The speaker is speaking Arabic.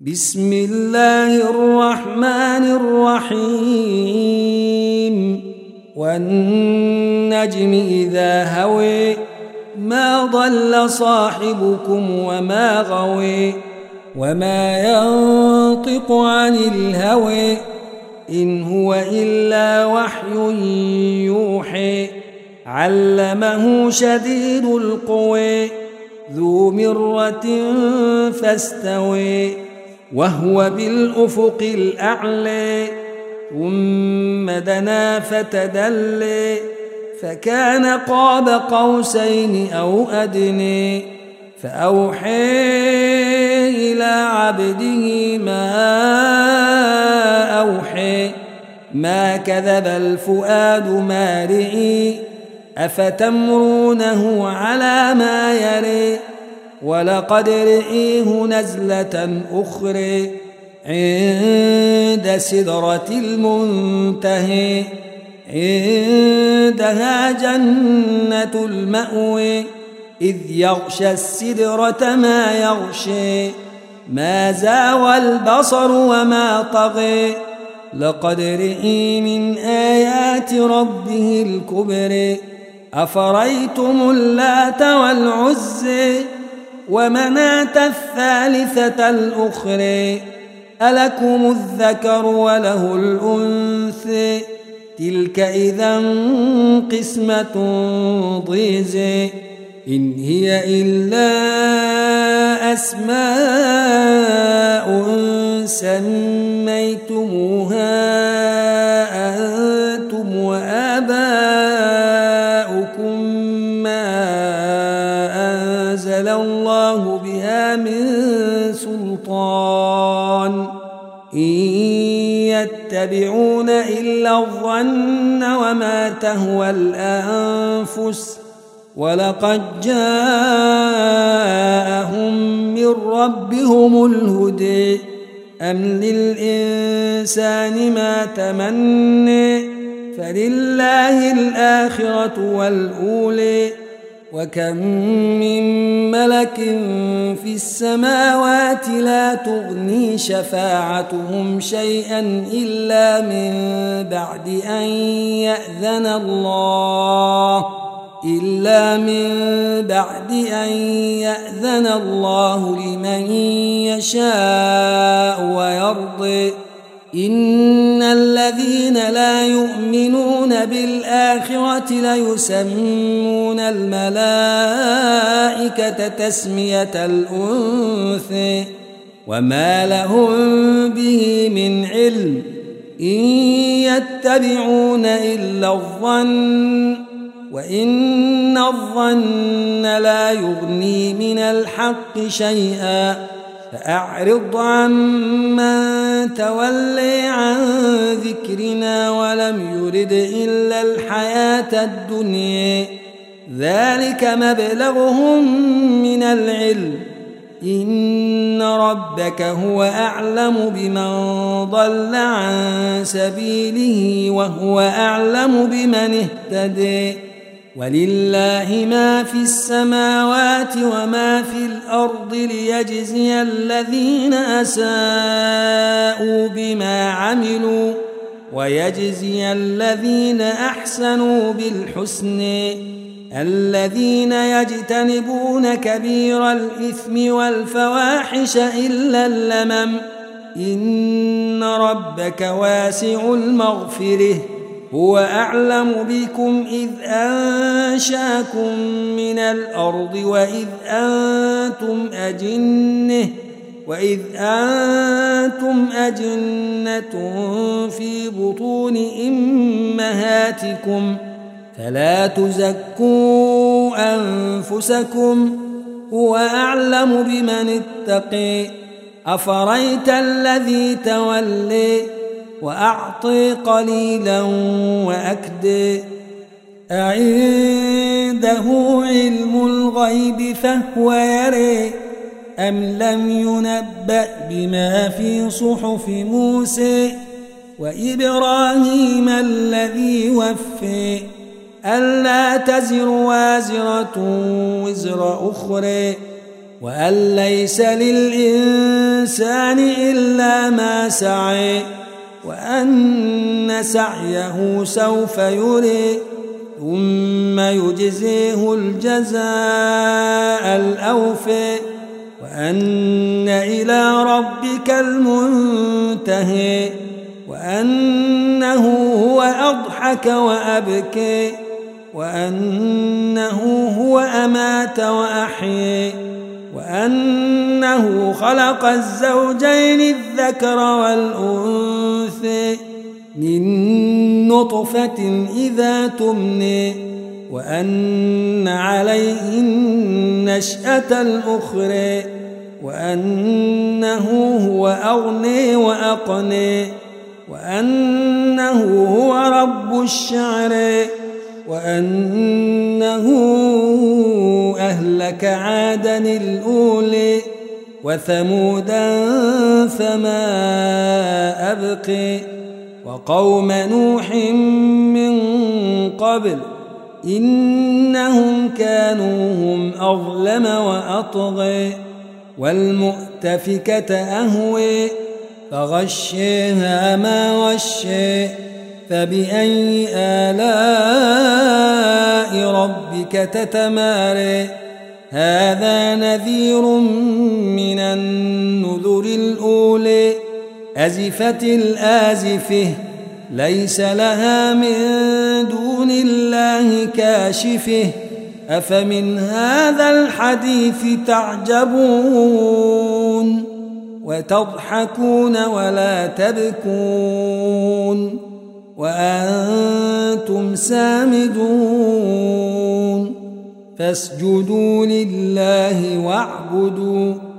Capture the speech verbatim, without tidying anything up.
بسم الله الرحمن الرحيم والنجم إذا هوي ما ضل صاحبكم وما غوي وما ينطق عن الهوى إن هو إلا وحي يوحي علمه شديد القوى ذو مرة فاستوي وهو بالأفق الأعلى ثم دنا فتدلي فكان قاب قوسين أو أدني فأوحي إلى عبده ما أوحي ما كذب الفؤاد ما رئي أفتمرونه على ما يري ولقد رئيه نزلة أخرى عند سدرة المنتهى عندها جنة المأوى إذ يغشى السدرة ما يغشى ما زاوى البصر وما طغى لقد رئي من آيات ربه الكبرى أفريتم اللات والعزى ومناة الثالثة الأخرى ألكم الذكر وله الأنثى تلك إذا قسمة ضيزى إن هي إلا أسماء سميتموها أنتم وآباؤكم ما أنزل الله بها من سلطان إن يتبعون إلا الظن وما تهوى الأنفس ولقد جاءهم من ربهم الهدى أم للإنسان ما تمنى فلله الآخرة والأولى وكم من ملك في السماوات لا تغني شفاعتهم شيئا إلا من بعد أن يأذن الله إلا من بعد أن يأذن الله لمن يشاء ويرضي إن الذين لا يؤمنون بالآخرة ليسمون الملائكة تسمية الأنثى وما لهم به من علم إن يتبعون إلا الظن وإن الظن لا يغني من الحق شيئا فأعرض عمن تولي عن ذكرنا ولم يرد إلا الحياة الدنيا ذلك مبلغهم من العلم إن ربك هو أعلم بمن ضل عن سبيله وهو أعلم بمن اهتدي ولله ما في السماوات وما في الأرض ليجزي الذين أساءوا بما عملوا ويجزي الذين أحسنوا بالحسن الذين يجتنبون كبير الإثم والفواحش إلا اللمم إن ربك واسع المغفرة هو أعلم بكم إذ أنشاكم من الأرض وإذ أنتم أجنة وإذ أنتم أجنة في بطون أمهاتكم فلا تزكوا أنفسكم هو أعلم بمن اتقي أفريت الذي تولي وأعطي قليلا وأكدي أعنده علم الغيب فهو يري أم لم ينبأ بما في صحف موسى وإبراهيم الذي وفي ألا تزر وازرة وزر أخرى وأن ليس للإنسان إلا ما سعى وأن سعيه سوف يرى ثم يجزيه الجزاء الأوفى وأن إلى ربك المنتهى وأنه هو أضحك وأبكى وأنه هو أمات وأحيا وأنه خلق الزوجين الذكر والأنثى من نطفة إذا تمنى وأن عليه النشأة الأخرى وأنه هو أغنى وأقنى وأنه هو رب الشعرى وأنه أهلك عادا الأولى وثمودا فما أبقي وقوم نوح من قبل إنهم كانوا هم أظلم وأطغى والمؤتفكة أهوى فغشيها ما غشي فبأي آلاء ربك تتمارى هذا نذير من النذر الأولى أزفت الآزفة ليس لها من دون الله كاشفة أفمن هذا الحديث تعجبون وتضحكون ولا تبكون وأنتم سامدون فاسجدوا لله واعبدوا